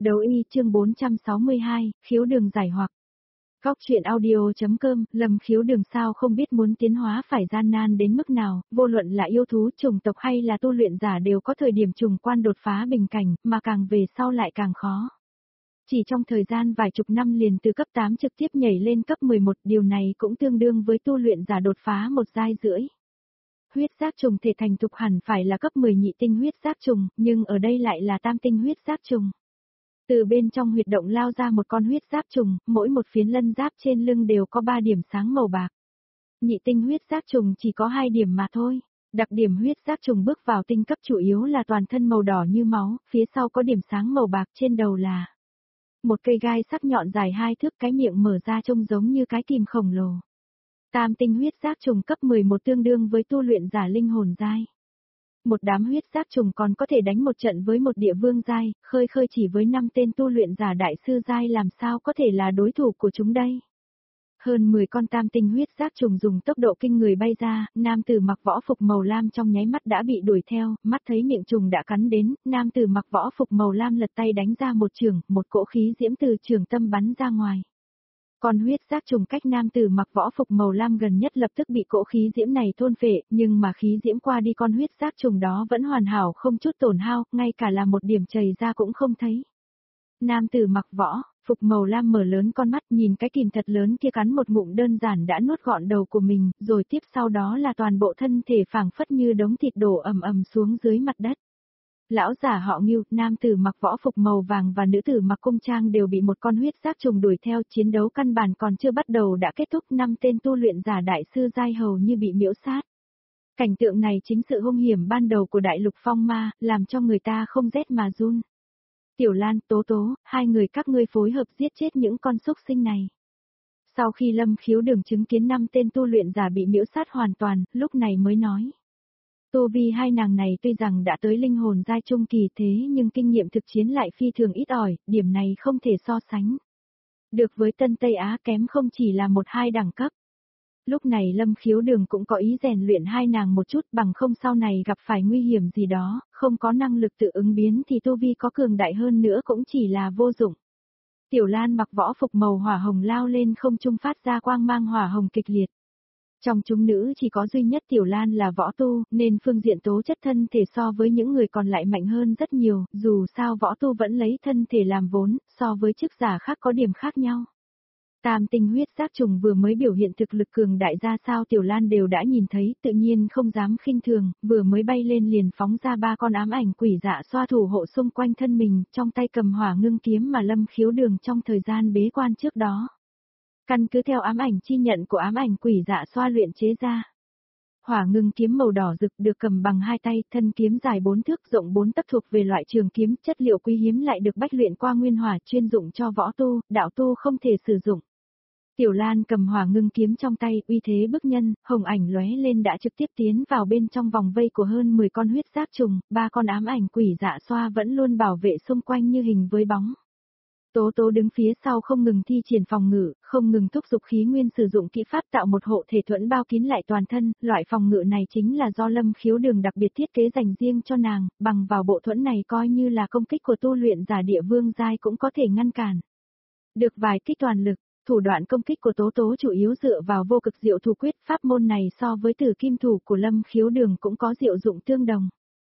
Đấu y chương 462, khiếu đường giải hoặc. Góc chuyện audio.com, Lâm Khiếu Đường sao không biết muốn tiến hóa phải gian nan đến mức nào, vô luận là yêu thú, chủng tộc hay là tu luyện giả đều có thời điểm trùng quan đột phá bình cảnh, mà càng về sau lại càng khó. Chỉ trong thời gian vài chục năm liền từ cấp 8 trực tiếp nhảy lên cấp 11, điều này cũng tương đương với tu luyện giả đột phá một giai rưỡi. Huyết giác trùng thể thành thục hẳn phải là cấp 10 nhị tinh huyết giác trùng, nhưng ở đây lại là tam tinh huyết giác trùng. Từ bên trong huyệt động lao ra một con huyết giáp trùng, mỗi một phiến lân giáp trên lưng đều có 3 điểm sáng màu bạc. Nhị tinh huyết giác trùng chỉ có 2 điểm mà thôi. Đặc điểm huyết giác trùng bước vào tinh cấp chủ yếu là toàn thân màu đỏ như máu, phía sau có điểm sáng màu bạc, trên đầu là một cây gai sắc nhọn dài 2 thước, cái miệng mở ra trông giống như cái kìm khổng lồ. Tam tinh huyết giác trùng cấp 11 tương đương với tu luyện giả linh hồn giai. Một đám huyết giác trùng còn có thể đánh một trận với một địa vương giai, khơi chỉ với 5 tên tu luyện giả đại sư giai làm sao có thể là đối thủ của chúng đây. Hơn 10 con tam tinh huyết giác trùng dùng tốc độ kinh người bay ra, nam tử mặc võ phục màu lam trong nháy mắt đã bị đuổi theo, mắt thấy miệng trùng đã cắn đến, nam tử mặc võ phục màu lam lật tay đánh ra một chưởng, một cỗ khí diễm từ trường tâm bắn ra ngoài. Con huyết giác trùng cách nam tử mặc võ phục màu lam gần nhất lập tức bị cỗ khí diễm này thôn phệ, nhưng mà khí diễm qua đi con huyết giác trùng đó vẫn hoàn hảo không chút tổn hao, ngay cả là một điểm chảy ra cũng không thấy. Nam tử mặc võ phục màu lam mở lớn con mắt nhìn cái kìm thật lớn kia cắn một ngụm đơn giản đã nuốt gọn đầu của mình, rồi tiếp sau đó là toàn bộ thân thể phảng phất như đống thịt đổ ầm ầm xuống dưới mặt đất. Lão giả họ Ngưu, nam tử mặc võ phục màu vàng và nữ tử mặc cung trang đều bị một con huyết giác trùng đuổi theo, chiến đấu căn bản còn chưa bắt đầu đã kết thúc, 5 tên tu luyện giả đại sư giai hầu như bị miễu sát. Cảnh tượng này chính sự hung hiểm ban đầu của đại lục phong ma, làm cho người ta không rét mà run. Tiểu Lan, Tố Tố, hai người các ngươi phối hợp giết chết những con súc sinh này. Sau khi Lâm Khiếu Đường chứng kiến 5 tên tu luyện giả bị miễu sát hoàn toàn, lúc này mới nói. Tu vi hai nàng này tuy rằng đã tới linh hồn giai trung kỳ thế nhưng kinh nghiệm thực chiến lại phi thường ít ỏi, điểm này không thể so sánh. Được với Tân Tây Á kém không chỉ là 1-2 đẳng cấp. Lúc này Lâm Khiếu Đường cũng có ý rèn luyện hai nàng một chút, bằng không sau này gặp phải nguy hiểm gì đó, không có năng lực tự ứng biến thì tu vi có cường đại hơn nữa cũng chỉ là vô dụng. Tiểu Lan mặc võ phục màu hỏa hồng lao lên không trung phát ra quang mang hỏa hồng kịch liệt. Trong chúng nữ chỉ có duy nhất Tiểu Lan là võ tu, nên phương diện tố chất thân thể so với những người còn lại mạnh hơn rất nhiều, dù sao võ tu vẫn lấy thân thể làm vốn, so với chức giả khác có điểm khác nhau. Tam tinh huyết giác trùng vừa mới biểu hiện thực lực cường đại ra sao Tiểu Lan đều đã nhìn thấy, tự nhiên không dám khinh thường, vừa mới bay lên liền phóng ra 3 con ám ảnh quỷ dạ xoa thủ hộ xung quanh thân mình, trong tay cầm hỏa ngưng kiếm mà Lâm Khiếu Đường trong thời gian bế quan trước đó. Căn cứ theo ám ảnh chi nhận của ám ảnh quỷ dạ xoa luyện chế ra. Hỏa ngưng kiếm màu đỏ rực được cầm bằng 2 tay, thân kiếm dài 4 thước rộng 4 tấc thuộc về loại trường kiếm, chất liệu quý hiếm lại được bách luyện qua nguyên hỏa chuyên dụng cho võ tu, đạo tu không thể sử dụng. Tiểu Lan cầm hỏa ngưng kiếm trong tay, uy thế bức nhân, hồng ảnh lóe lên đã trực tiếp tiến vào bên trong vòng vây của hơn 10 con huyết giác trùng, 3 con ám ảnh quỷ dạ xoa vẫn luôn bảo vệ xung quanh như hình với bóng. Tố Tố đứng phía sau không ngừng thi triển phòng ngự, không ngừng thúc giục khí nguyên sử dụng kỹ pháp tạo một hộ thể thuẫn bao kín lại toàn thân, loại phòng ngự này chính là do Lâm Khiếu Đường đặc biệt thiết kế dành riêng cho nàng, bằng vào bộ thuẫn này coi như là công kích của tu luyện giả địa vương giai cũng có thể ngăn cản. Được vài kích toàn lực, thủ đoạn công kích của Tố Tố chủ yếu dựa vào vô cực diệu thủ quyết, pháp môn này so với Tử Kim thủ của Lâm Khiếu Đường cũng có diệu dụng tương đồng.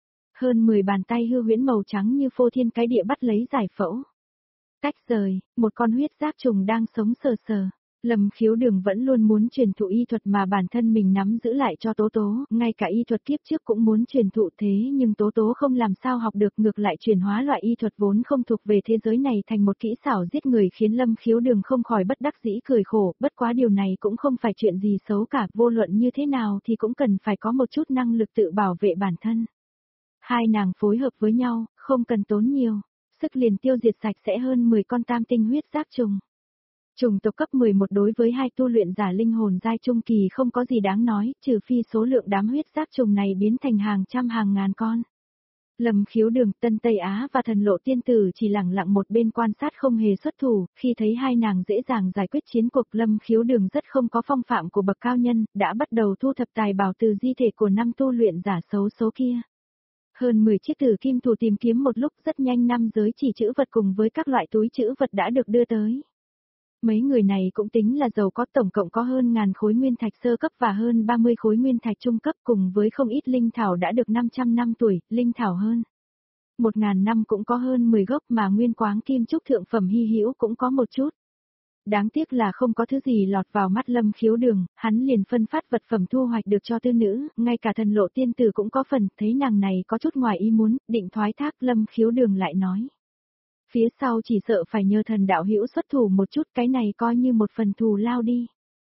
Hơn 10 bàn tay hư huyễn màu trắng như phô thiên cái địa bắt lấy giải phẫu. Tách rời, một con huyết giác trùng đang sống sờ sờ. Lâm Khiếu Đường vẫn luôn muốn truyền thụ y thuật mà bản thân mình nắm giữ lại cho Tố Tố, ngay cả y thuật kiếp trước cũng muốn truyền thụ thế nhưng Tố Tố không làm sao học được, ngược lại chuyển hóa loại y thuật vốn không thuộc về thế giới này thành một kỹ xảo giết người khiến Lâm Khiếu Đường không khỏi bất đắc dĩ cười khổ, bất quá điều này cũng không phải chuyện gì xấu cả, vô luận như thế nào thì cũng cần phải có một chút năng lực tự bảo vệ bản thân. Hai nàng phối hợp với nhau, không cần tốn nhiều. Sức liền tiêu diệt sạch sẽ hơn 10 con tam tinh huyết giác trùng. Trùng tộc cấp 11 đối với hai tu luyện giả linh hồn giai trung kỳ không có gì đáng nói, trừ phi số lượng đám huyết giác trùng này biến thành hàng trăm hàng ngàn con. Lâm Khiếu Đường, Tân Tây Á và Thần Lộ Tiên Tử chỉ lặng lặng một bên quan sát không hề xuất thủ, khi thấy hai nàng dễ dàng giải quyết chiến cuộc Lâm Khiếu Đường rất không có phong phạm của bậc cao nhân, đã bắt đầu thu thập tài bảo từ di thể của 5 tu luyện giả xấu số kia. Hơn 10 chiếc tử kim thủ tìm kiếm một lúc, rất nhanh 5 giới chỉ trữ vật cùng với các loại túi trữ vật đã được đưa tới. Mấy người này cũng tính là giàu có, tổng cộng có hơn 1000 khối nguyên thạch sơ cấp và hơn 30 khối nguyên thạch trung cấp, cùng với không ít linh thảo đã được 500 năm tuổi, linh thảo hơn 1000 năm cũng có hơn 10 gốc, mà nguyên quáng kim trúc thượng phẩm hy hữu cũng có một chút. Đáng tiếc là không có thứ gì lọt vào mắt Lâm Khiếu Đường, hắn liền phân phát vật phẩm thu hoạch được cho tư nữ, ngay cả Thần Lộ tiên tử cũng có phần, thấy nàng này có chút ngoài ý muốn, định thoái thác, Lâm Khiếu Đường lại nói. Phía sau chỉ sợ phải nhờ thần đạo hữu xuất thủ một chút, cái này coi như một phần thù lao đi.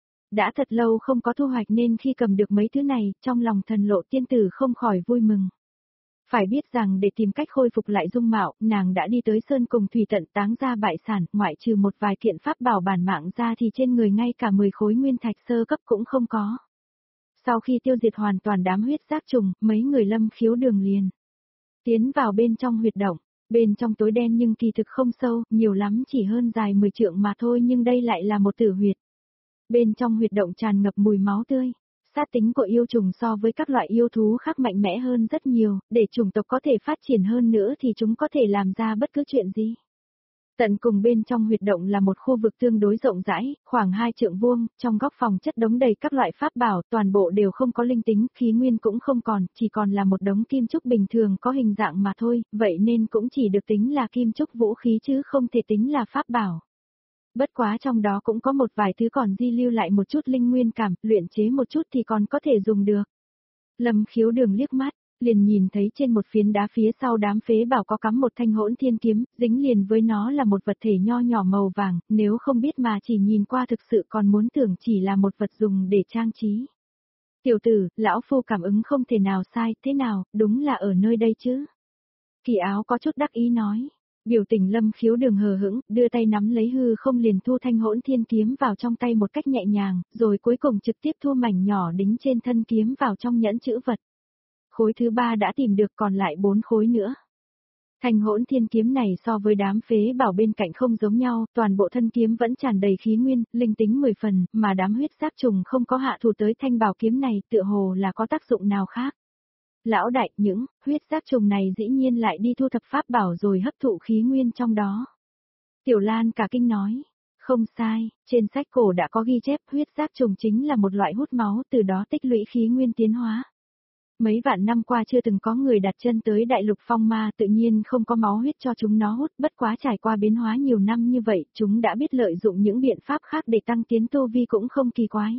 Đã thật lâu không có thu hoạch nên khi cầm được mấy thứ này, trong lòng Thần Lộ tiên tử không khỏi vui mừng. Phải biết rằng để tìm cách khôi phục lại dung mạo, nàng đã đi tới sơn cùng thủy tận táng ra bại sản, ngoại trừ một vài kiện pháp bảo bản mạng ra thì trên người ngay cả 10 khối nguyên thạch sơ cấp cũng không có. Sau khi tiêu diệt hoàn toàn đám huyết giác trùng, mấy người Lâm Khiếu Đường liền tiến vào bên trong huyệt động. Bên trong tối đen nhưng kỳ thực không sâu, nhiều lắm chỉ hơn dài 10 trượng mà thôi, nhưng đây lại là một tử huyệt. Bên trong huyệt động tràn ngập mùi máu tươi. Sát tính của yêu trùng so với các loại yêu thú khác mạnh mẽ hơn rất nhiều, để chủng tộc có thể phát triển hơn nữa thì chúng có thể làm ra bất cứ chuyện gì. Tận cùng bên trong huyệt động là một khu vực tương đối rộng rãi, khoảng 2 trượng vuông, trong góc phòng chất đống đầy các loại pháp bảo, toàn bộ đều không có linh tính, khí nguyên cũng không còn, chỉ còn là một đống kim trúc bình thường có hình dạng mà thôi, vậy nên cũng chỉ được tính là kim trúc vũ khí chứ không thể tính là pháp bảo. Bất quá trong đó cũng có một vài thứ còn di lưu lại một chút linh nguyên cảm, luyện chế một chút thì còn có thể dùng được. Lâm Khiếu Đường liếc mắt, liền nhìn thấy trên một phiến đá phía sau đám phế bảo có cắm một thanh hỗn thiên kiếm, dính liền với nó là một vật thể nho nhỏ màu vàng, nếu không biết mà chỉ nhìn qua thực sự còn muốn tưởng chỉ là một vật dùng để trang trí. Tiểu tử, lão phu cảm ứng không thể nào sai, thế nào, đúng là ở nơi đây chứ. Kỳ Áo có chút đắc ý nói. Biểu tình Lâm Khiếu Đường hờ hững, đưa tay nắm lấy hư không liền thu thanh hỗn thiên kiếm vào trong tay một cách nhẹ nhàng, rồi cuối cùng trực tiếp thu mảnh nhỏ đính trên thân kiếm vào trong nhẫn chữ vật. Khối thứ 3 đã tìm được, còn lại 4 khối nữa. Thanh hỗn thiên kiếm này so với đám phế bảo bên cạnh không giống nhau, toàn bộ thân kiếm vẫn tràn đầy khí nguyên, linh tính 10 phần, mà đám huyết giác trùng không có hạ thủ tới thanh bảo kiếm này tựa hồ là có tác dụng nào khác. Lão đại, những huyết giác trùng này dĩ nhiên lại đi thu thập pháp bảo rồi hấp thụ khí nguyên trong đó. Tiểu Lan cả kinh nói, không sai, trên sách cổ đã có ghi chép huyết giác trùng chính là một loại hút máu, từ đó tích lũy khí nguyên tiến hóa. Mấy vạn năm qua chưa từng có người đặt chân tới đại lục phong ma, tự nhiên không có máu huyết cho chúng nó hút, bất quá trải qua biến hóa nhiều năm như vậy, chúng đã biết lợi dụng những biện pháp khác để tăng tiến tu vi cũng không kỳ quái.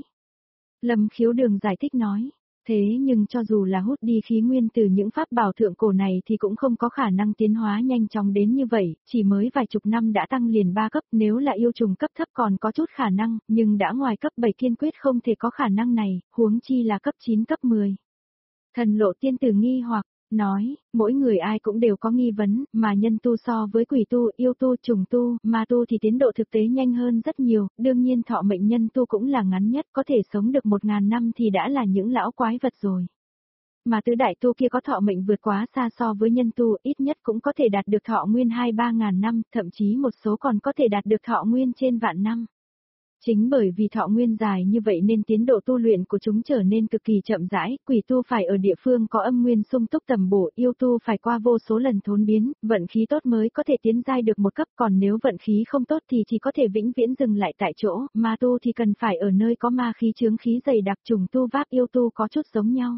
Lâm Khiếu Đường giải thích nói. Thế nhưng cho dù là hút đi khí nguyên từ những pháp bảo thượng cổ này thì cũng không có khả năng tiến hóa nhanh chóng đến như vậy, chỉ mới vài chục năm đã tăng liền 3 cấp, nếu là yêu trùng cấp thấp còn có chút khả năng, nhưng đã ngoài cấp 7 kiên quyết không thể có khả năng này, huống chi là cấp 9 cấp 10. Thần Lộ tiên tử nghi hoặc, nói, mỗi người ai cũng đều có nghi vấn, mà nhân tu so với quỷ tu, yêu tu, trùng tu, ma tu thì tiến độ thực tế nhanh hơn rất nhiều, đương nhiên thọ mệnh nhân tu cũng là ngắn nhất, có thể sống được 1000 năm thì đã là những lão quái vật rồi. Mà tứ đại tu kia có thọ mệnh vượt quá xa so với nhân tu, ít nhất cũng có thể đạt được thọ nguyên 2-3 ngàn năm, thậm chí một số còn có thể đạt được thọ nguyên trên vạn năm. Chính bởi vì thọ nguyên dài như vậy nên tiến độ tu luyện của chúng trở nên cực kỳ chậm rãi, quỷ tu phải ở địa phương có âm nguyên sung túc tầm bổ, yêu tu phải qua vô số lần thốn biến, vận khí tốt mới có thể tiến giai được một cấp, còn nếu vận khí không tốt thì chỉ có thể vĩnh viễn dừng lại tại chỗ, ma tu thì cần phải ở nơi có ma khí chướng khí dày đặc, trùng tu váp yêu tu có chút giống nhau.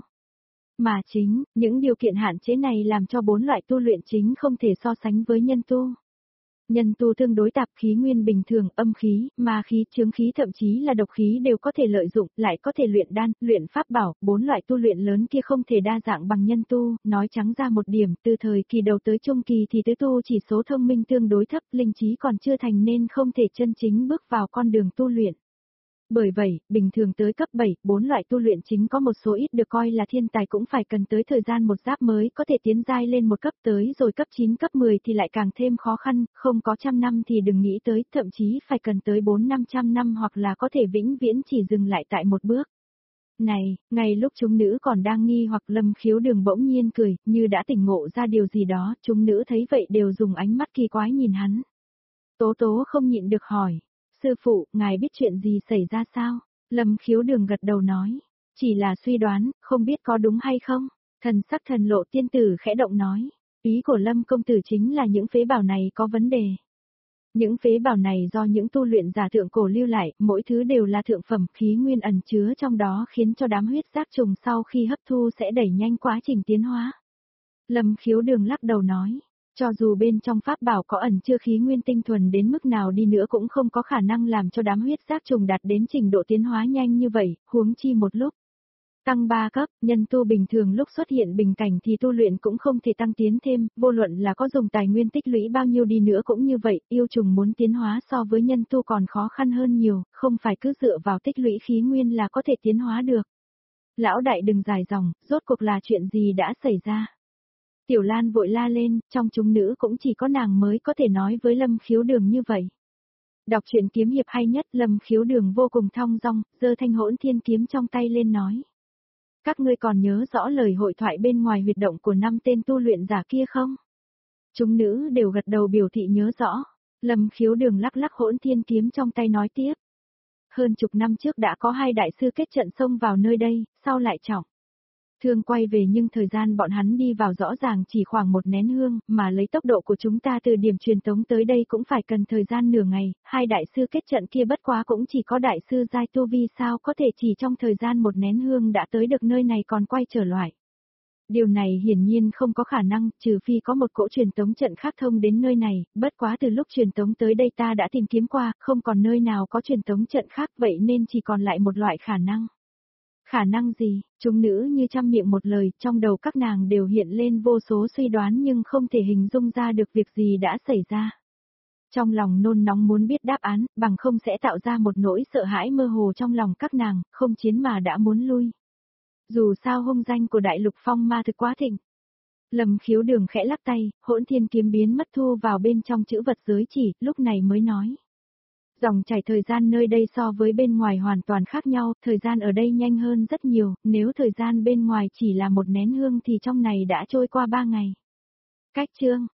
Mà chính, những điều kiện hạn chế này làm cho 4 loại tu luyện chính không thể so sánh với nhân tu. Nhân tu tương đối tạp, khí nguyên bình thường, âm khí, ma khí, chướng khí thậm chí là độc khí đều có thể lợi dụng, lại có thể luyện đan, luyện pháp bảo, 4 loại tu luyện lớn kia không thể đa dạng bằng nhân tu, nói trắng ra một điểm, từ thời kỳ đầu tới trung kỳ thì tứ tu chỉ số thông minh tương đối thấp, linh trí còn chưa thành nên không thể chân chính bước vào con đường tu luyện. Bởi vậy, bình thường tới cấp 7, 4 loại tu luyện chính có một số ít được coi là thiên tài cũng phải cần tới thời gian một giáp mới có thể tiến giai lên một cấp tới rồi cấp 9 cấp 10 thì lại càng thêm khó khăn, không có trăm năm thì đừng nghĩ tới, thậm chí phải cần tới 400-500 năm hoặc là có thể vĩnh viễn chỉ dừng lại tại một bước. Này, ngay lúc chúng nữ còn đang nghi hoặc Lâm Khiếu Đường bỗng nhiên cười, như đã tỉnh ngộ ra điều gì đó, chúng nữ thấy vậy đều dùng ánh mắt kỳ quái nhìn hắn. Tố Tố không nhịn được hỏi. Sư phụ, ngài biết chuyện gì xảy ra sao? Lâm Khiếu Đường gật đầu nói. Chỉ là suy đoán, không biết có đúng hay không? Thần sắc Thần Lộ tiên tử khẽ động nói, ý của Lâm công tử chính là những phế bảo này có vấn đề. Những phế bảo này do những tu luyện giả thượng cổ lưu lại, mỗi thứ đều là thượng phẩm, khí nguyên ẩn chứa trong đó khiến cho đám huyết giác trùng sau khi hấp thu sẽ đẩy nhanh quá trình tiến hóa. Lâm Khiếu Đường lắc đầu nói, cho dù bên trong pháp bảo có ẩn chứa khí nguyên tinh thuần đến mức nào đi nữa cũng không có khả năng làm cho đám huyết giác trùng đạt đến trình độ tiến hóa nhanh như vậy, huống chi một lúc tăng 3 cấp, nhân tu bình thường lúc xuất hiện bình cảnh thì tu luyện cũng không thể tăng tiến thêm, vô luận là có dùng tài nguyên tích lũy bao nhiêu đi nữa cũng như vậy, yêu trùng muốn tiến hóa so với nhân tu còn khó khăn hơn nhiều, không phải cứ dựa vào tích lũy khí nguyên là có thể tiến hóa được. Lão đại đừng dài dòng, rốt cuộc là chuyện gì đã xảy ra? Tiểu Lan vội la lên, trong chúng nữ cũng chỉ có nàng mới có thể nói với Lâm Khiếu Đường như vậy. Đọc truyện kiếm hiệp hay nhất, Lâm Khiếu Đường vô cùng thong dong, giơ thanh hỗn thiên kiếm trong tay lên nói. Các ngươi còn nhớ rõ lời hội thoại bên ngoài huyệt động của 5 tên tu luyện giả kia không? Chúng nữ đều gật đầu biểu thị nhớ rõ. Lâm Khiếu Đường lắc lắc hỗn thiên kiếm trong tay nói tiếp. Hơn chục năm trước đã có 2 đại sư kết trận xông vào nơi đây, sau lại trọng thương quay về, nhưng thời gian bọn hắn đi vào rõ ràng chỉ khoảng 1 nén hương, mà lấy tốc độ của chúng ta từ điểm truyền tống tới đây cũng phải cần thời gian nửa ngày, 2 đại sư kết trận kia bất quá cũng chỉ có đại sư giai tu vi, sao có thể chỉ trong thời gian 1 nén hương đã tới được nơi này còn quay trở lại. Điều này hiển nhiên không có khả năng, trừ phi có một cỗ truyền tống trận khác thông đến nơi này, bất quá từ lúc truyền tống tới đây ta đã tìm kiếm qua, không còn nơi nào có truyền tống trận khác, vậy nên chỉ còn lại một loại khả năng. Khả năng gì? Chúng nữ như trăm miệng một lời, trong đầu các nàng đều hiện lên vô số suy đoán nhưng không thể hình dung ra được việc gì đã xảy ra. Trong lòng nôn nóng muốn biết đáp án, bằng không sẽ tạo ra một nỗi sợ hãi mơ hồ trong lòng các nàng, không chiến mà đã muốn lui. Dù sao hung danh của Đại Lục Phong Ma thực quá thịnh. Lâm Khiếu Đường khẽ lắc tay, hỗn thiên kiếm biến mất thu vào bên trong chữ vật giới chỉ, lúc này mới nói. Dòng chảy thời gian nơi đây so với bên ngoài hoàn toàn khác nhau, thời gian ở đây nhanh hơn rất nhiều, nếu thời gian bên ngoài chỉ là 1 nén hương thì trong này đã trôi qua 3 ngày. Cách chương